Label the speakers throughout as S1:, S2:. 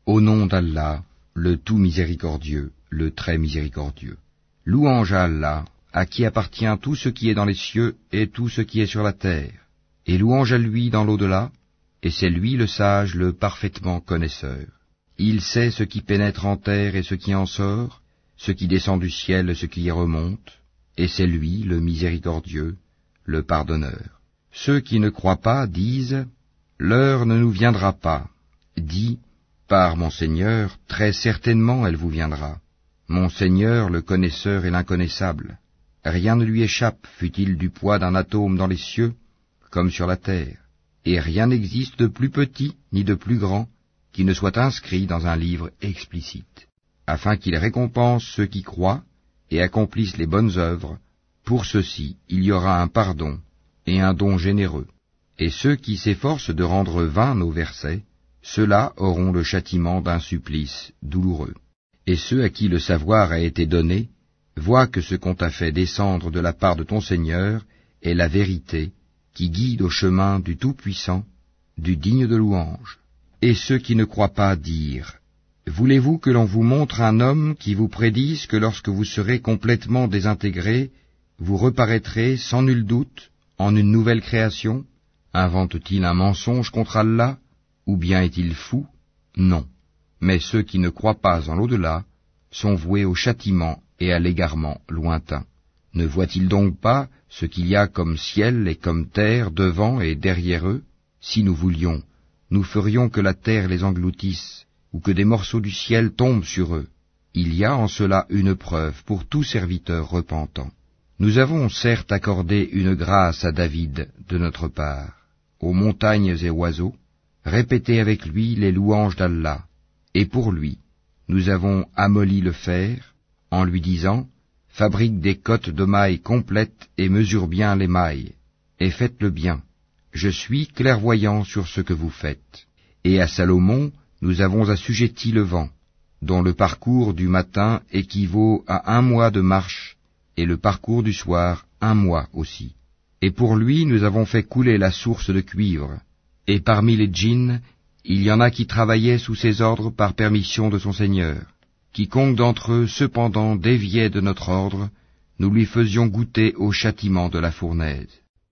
S1: Au nom d'Allah, le tout miséricordieux, le très miséricordieux. Louange à Allah, à qui appartient tout ce qui est dans les cieux et tout ce qui est sur la terre. Et louange à lui dans l'au-delà, et c'est lui le sage, le parfaitement connaisseur. Il sait ce qui pénètre en terre et ce qui en sort, ce qui descend du ciel et ce qui y remonte, et c'est lui le miséricordieux, le pardonneur. Ceux qui ne croient pas disent « L'heure ne nous viendra pas ». Dis « Par mon Seigneur, très certainement elle vous viendra. Mon Seigneur, le connaisseur et l'inconnaissable. Rien ne lui échappe, fût-il du poids d'un atome dans les cieux, comme sur la terre. Et rien n'existe de plus petit ni de plus grand qui ne soit inscrit dans un livre explicite, afin qu'il récompense ceux qui croient et accomplissent les bonnes œuvres. Pour ceux-ci, il y aura un pardon et un don généreux. Et ceux qui s'efforcent de rendre vains nos versets, ceux-là auront le châtiment d'un supplice douloureux. Et ceux à qui le savoir a été donné, voient que ce qu'on t'a fait descendre de la part de ton Seigneur est la vérité, qui guide au chemin du Tout-Puissant, du digne de louange. Et ceux qui ne croient pas dirent, « Voulez-vous que l'on vous montre un homme qui vous prédise que lorsque vous serez complètement désintégrés, vous reparaîtrez sans nul doute en une nouvelle création? Invente-t-il un mensonge contre Allah, ou bien est-il fou? Non. Mais ceux qui ne croient pas en l'au-delà sont voués au châtiment et à l'égarement lointain. Ne voient-ils donc pas ce qu'il y a comme ciel et comme terre devant et derrière eux? Si nous voulions, nous ferions que la terre les engloutisse, ou que des morceaux du ciel tombent sur eux. Il y a en cela une preuve pour tout serviteur repentant. Nous avons certes accordé une grâce à David de notre part, aux montagnes et oiseaux, répétez avec lui les louanges d'Allah, et pour lui, nous avons amolli le fer, en lui disant, fabrique des cottes de mailles complètes et mesure bien les mailles, et faites-le bien. Je suis clairvoyant sur ce que vous faites. Et à Salomon, nous avons assujetti le vent, dont le parcours du matin équivaut à 1 mois de marche, et le parcours du soir 1 mois aussi. Et pour lui, nous avons fait couler la source de cuivre. Et parmi les djinns, il y en a qui travaillaient sous ses ordres par permission de son Seigneur. Quiconque d'entre eux, cependant, déviait de notre ordre, nous lui faisions goûter au châtiment de la fournaise.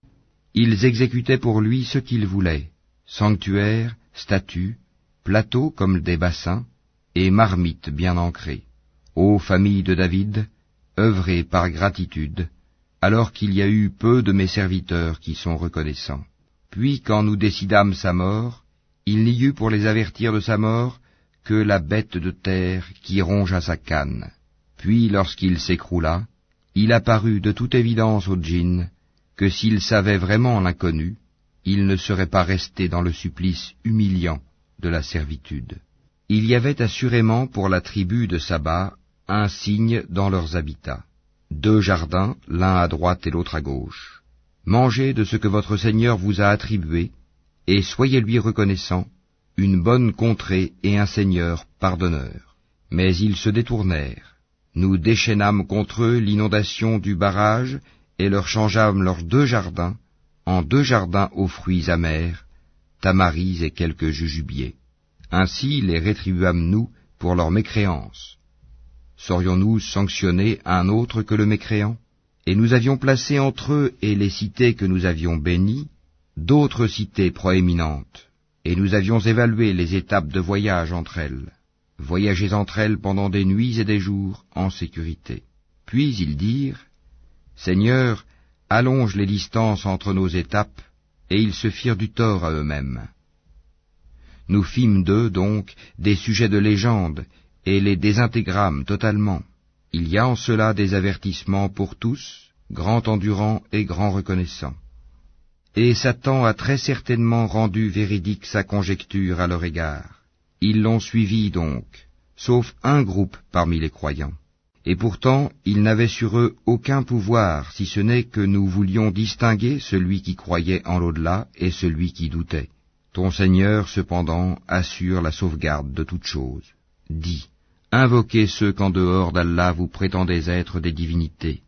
S1: Ils exécutaient pour lui ce qu'ils voulaient, sanctuaires, statues, plateaux comme des bassins, et marmites bien ancrées. Ô famille de David, œuvrez par gratitude, alors qu'il y a eu peu de mes serviteurs qui sont reconnaissants. Puis quand nous décidâmes sa mort, il n'y eut pour les avertir de sa mort que la bête de terre qui rongea sa canne. Puis lorsqu'il s'écroula, il apparut de toute évidence aux djinns que s'ils savaient vraiment l'inconnu, ils ne seraient pas restés dans le supplice humiliant de la servitude. Il y avait assurément pour la tribu de Saba un signe dans leurs habitats, 2 jardins, l'un à droite et l'autre à gauche. Mangez de ce que votre Seigneur vous a attribué, et soyez-lui reconnaissants, une bonne contrée et un Seigneur pardonneur. Mais ils se détournèrent. Nous déchaînâmes contre eux l'inondation du barrage, et leur changeâmes leurs 2 jardins, en 2 jardins aux fruits amers, tamaris et quelques jujubiers. Ainsi les rétribuâmes-nous pour leur mécréance. Saurions-nous sanctionner un autre que le mécréant? Et nous avions placé entre eux et les cités que nous avions bénies, d'autres cités proéminentes, et nous avions évalué les étapes de voyage entre elles. Voyagez entre elles pendant des nuits et des jours en sécurité. Puis ils dirent, Seigneur, allonge les distances entre nos étapes, et ils se firent du tort à eux-mêmes. Nous fîmes d'eux, donc, des sujets de légende, et les désintégrâmes totalement. Il y a en cela des avertissements pour tous, grand endurant et grand reconnaissant. Et Satan a très certainement rendu véridique sa conjecture à leur égard. Ils l'ont suivi donc, sauf un groupe parmi les croyants. Et pourtant, ils n'avaient sur eux aucun pouvoir, si ce n'est que nous voulions distinguer celui qui croyait en l'au-delà et celui qui doutait. Ton Seigneur, cependant, assure la sauvegarde de toutes choses. Dis, invoquez ceux qu'en dehors d'Allah vous prétendez être des divinités.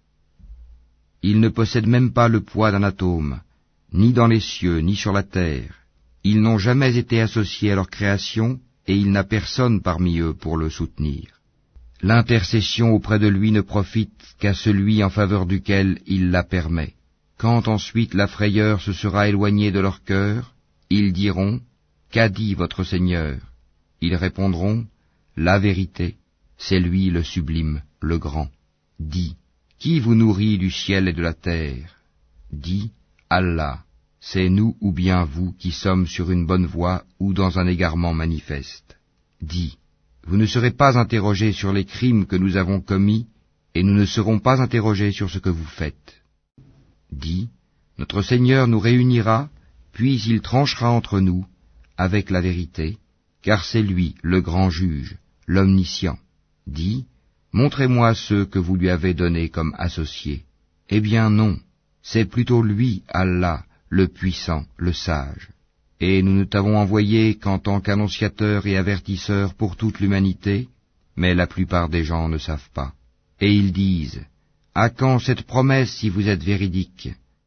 S1: Ils ne possèdent même pas le poids d'un atome, ni dans les cieux, ni sur la terre. Ils n'ont jamais été associés à leur création, et il n'a personne parmi eux pour le soutenir. L'intercession auprès de lui ne profite qu'à celui en faveur duquel il la permet. Quand ensuite la frayeur se sera éloignée de leur cœur, ils diront, « Qu'a dit votre Seigneur ?» Ils répondront, « La vérité, c'est lui le sublime, le grand. » Dis, « Qui vous nourrit du ciel et de la terre ?» Dis, « Allah, c'est nous ou bien vous qui sommes sur une bonne voie ou dans un égarement manifeste. » Dis, « Vous ne serez pas interrogés sur les crimes que nous avons commis, et nous ne serons pas interrogés sur ce que vous faites. » Dis, « Notre Seigneur nous réunira, puis il tranchera entre nous, avec la vérité, car c'est lui le grand juge, l'omniscient. Dis, « Montrez-moi ceux que vous lui avez donnés comme associés. » Eh bien non, c'est plutôt lui, Allah, le puissant, le sage. Et nous ne t'avons envoyé qu'en tant qu'annonciateur et avertisseur pour toute l'humanité, mais la plupart des gens ne savent pas. Et ils disent, « À quand cette promesse si vous êtes véridique ?»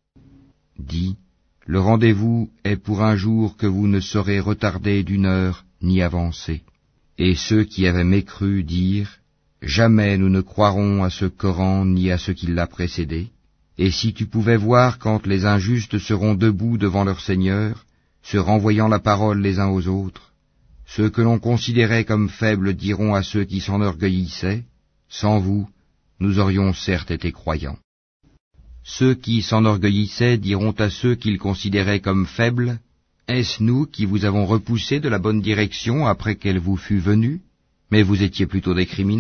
S1: Dis, « Le rendez-vous est pour un jour que vous ne saurez retarder d'une heure ni avancer. » Et ceux qui avaient mécru dirent, « Jamais nous ne croirons à ce Coran ni à ce qui l'a précédé. Et si tu pouvais voir quand les injustes seront debout devant leur Seigneur, se renvoyant la parole les uns aux autres, ceux que l'on considérait comme faibles diront à ceux qui s'enorgueillissaient, « Sans vous, nous aurions certes été croyants. » Ceux qui s'enorgueillissaient diront à ceux qu'ils considéraient comme faibles, « Est-ce nous qui vous avons repoussé de la bonne direction après qu'elle vous fût venue? Mais vous étiez plutôt des criminels. »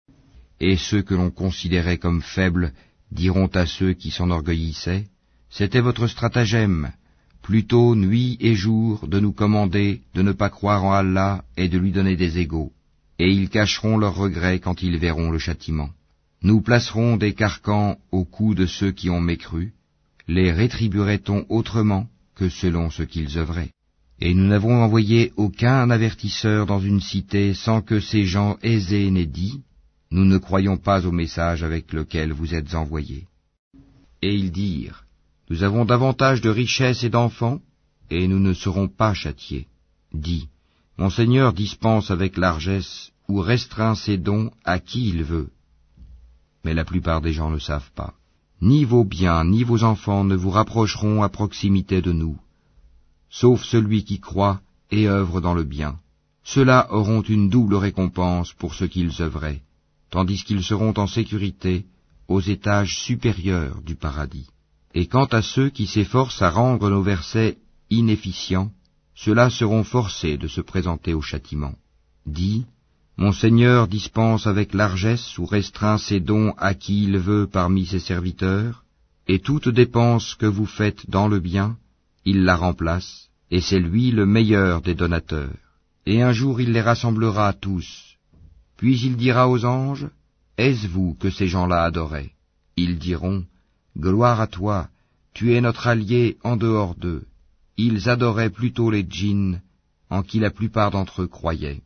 S1: Et ceux que l'on considérait comme faibles diront à ceux qui s'enorgueillissaient, « C'était votre stratagème, plutôt nuit et jour de nous commander de ne pas croire en Allah et de lui donner des égaux. Et ils cacheront leurs regrets quand ils verront le châtiment. Nous placerons des carcans au cou de ceux qui ont mécru, les rétribuerait-on autrement que selon ce qu'ils œuvraient? Et nous n'avons envoyé aucun avertisseur dans une cité sans que ces gens aisés n'aient dit, « Nous ne croyons pas au message avec lequel vous êtes envoyés. » Et ils dirent, « Nous avons davantage de richesses et d'enfants, et nous ne serons pas châtiés. » Dis, « Mon Seigneur dispense avec largesse ou restreint ses dons à qui il veut. » Mais la plupart des gens ne savent pas. Ni vos biens, ni vos enfants ne vous rapprocheront à proximité de nous, sauf celui qui croit et œuvre dans le bien. Ceux-là auront une double récompense pour ce qu'ils œuvraient, tandis qu'ils seront en sécurité aux étages supérieurs du paradis. Et quant à ceux qui s'efforcent à rendre nos versets inefficients, ceux-là seront forcés de se présenter au châtiment. Dis, mon Seigneur dispense avec largesse ou restreint ses dons à qui il veut parmi ses serviteurs, et toute dépense que vous faites dans le bien, il la remplace, et c'est lui le meilleur des donateurs. Et un jour il les rassemblera tous. Puis il dira aux anges, « Est-ce vous que ces gens-là adoraient ?» Ils diront, « Gloire à toi, tu es notre allié en dehors d'eux. » Ils adoraient plutôt les djinns, en qui la plupart d'entre eux croyaient.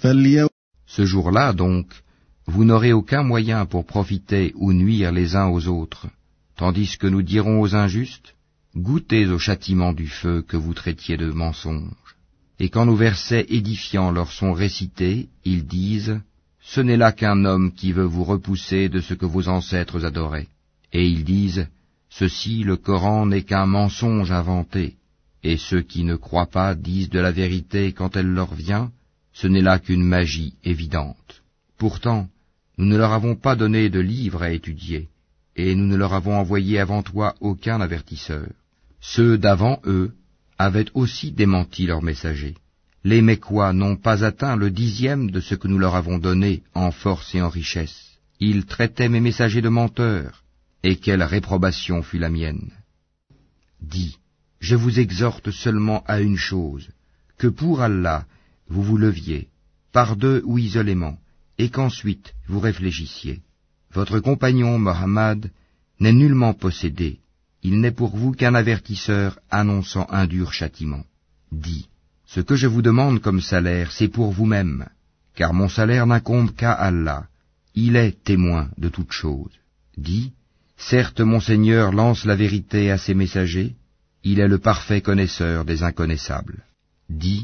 S1: Ce jour-là, donc, vous n'aurez aucun moyen pour profiter ou nuire les uns aux autres, tandis que nous dirons aux injustes, « Goûtez au châtiment du feu que vous traitiez de mensonge. » Et quand nos versets édifiants leur sont récités, ils disent, « Ce n'est là qu'un homme qui veut vous repousser de ce que vos ancêtres adoraient. » Et ils disent, « Ceci, le Coran, n'est qu'un mensonge inventé. » Et ceux qui ne croient pas disent de la vérité quand elle leur vient, ce n'est là qu'une magie évidente. Pourtant, nous ne leur avons pas donné de livre à étudier, et nous ne leur avons envoyé avant toi aucun avertisseur. Ceux d'avant eux avaient aussi démenti leurs messagers. Les Mécois n'ont pas atteint le 10e de ce que nous leur avons donné en force et en richesse. Ils traitaient mes messagers de menteurs, et quelle réprobation fut la mienne. Dis, je vous exhorte seulement à une chose, que pour Allah, vous vous leviez, par deux ou isolément, et qu'ensuite vous réfléchissiez. Votre compagnon Mohammed n'est nullement possédé, il n'est pour vous qu'un avertisseur annonçant un dur châtiment. Dis, ce que je vous demande comme salaire, c'est pour vous-même, car mon salaire n'incombe qu'à Allah, il est témoin de toutes choses. Dis, certes mon Seigneur lance la vérité à ses messagers, il est le parfait connaisseur des inconnaissables. Dis,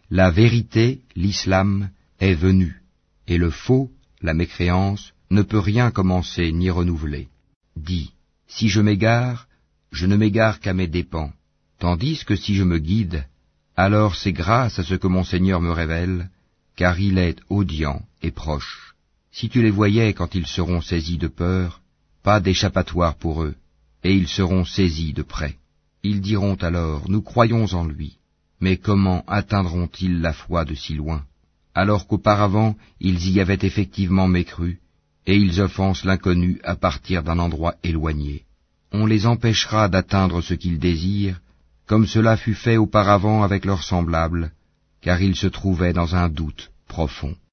S1: La vérité, l'islam, est venue, et le faux, la mécréance, ne peut rien commencer ni renouveler. Dis, si je m'égare, je ne m'égare qu'à mes dépens, tandis que si je me guide, alors c'est grâce à ce que mon Seigneur me révèle, car il est audient et proche. Si tu les voyais quand ils seront saisis de peur, pas d'échappatoire pour eux, et ils seront saisis de près. Ils diront alors, nous croyons en lui, mais comment atteindront-ils la foi de si loin, alors qu'auparavant ils y avaient effectivement mécru, et ils offensent l'inconnu à partir d'un endroit éloigné. On les empêchera d'atteindre ce qu'ils désirent, comme cela fut fait auparavant avec leurs semblables, car ils se trouvaient dans un doute profond.